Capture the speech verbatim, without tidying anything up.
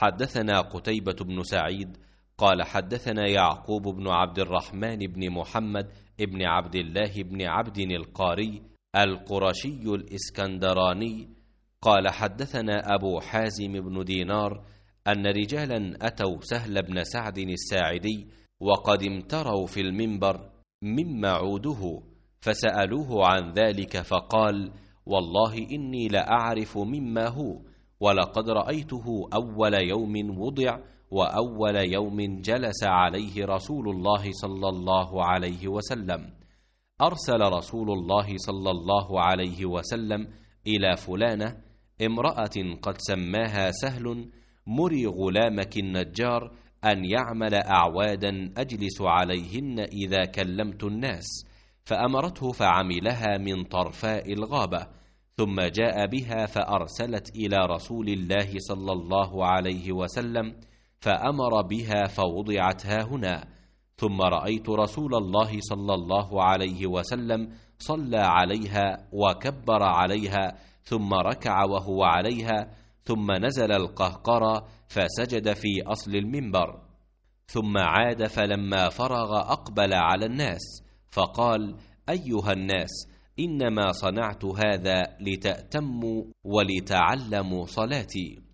حدثنا قتيبة بن سعيد قال حدثنا يعقوب بن عبد الرحمن بن محمد بن عبد الله بن عبد القاري القرشي الإسكندراني قال حدثنا أبو حازم بن دينار أن رجالا أتوا سهل بن سعد الساعدي وقد امتروا في المنبر مما عوده، فسألوه عن ذلك فقال: والله إني لأعرف مما هو، ولقد رأيته أول يوم وضع وأول يوم جلس عليه رسول الله صلى الله عليه وسلم. أرسل رسول الله صلى الله عليه وسلم إلى فلانة امرأة قد سماها سهل: مري غلامك النجار أن يعمل أعوادا أجلس عليهن إذا كلمت الناس، فأمرته فعملها من طرفاء الغابة، ثم جاء بها فأرسلت إلى رسول الله صلى الله عليه وسلم فأمر بها فوضعت هاهنا، ثم رأيت رسول الله صلى الله عليه وسلم صلى عليها وكبر عليها ثم ركع وهو عليها، ثم نزل القهقرى فسجد في أصل المنبر، ثم عاد فلما فرغ أقبل على الناس فقال: أيها الناس، إنما صنعت هذا لتأتموا ولتعلموا صلاتي.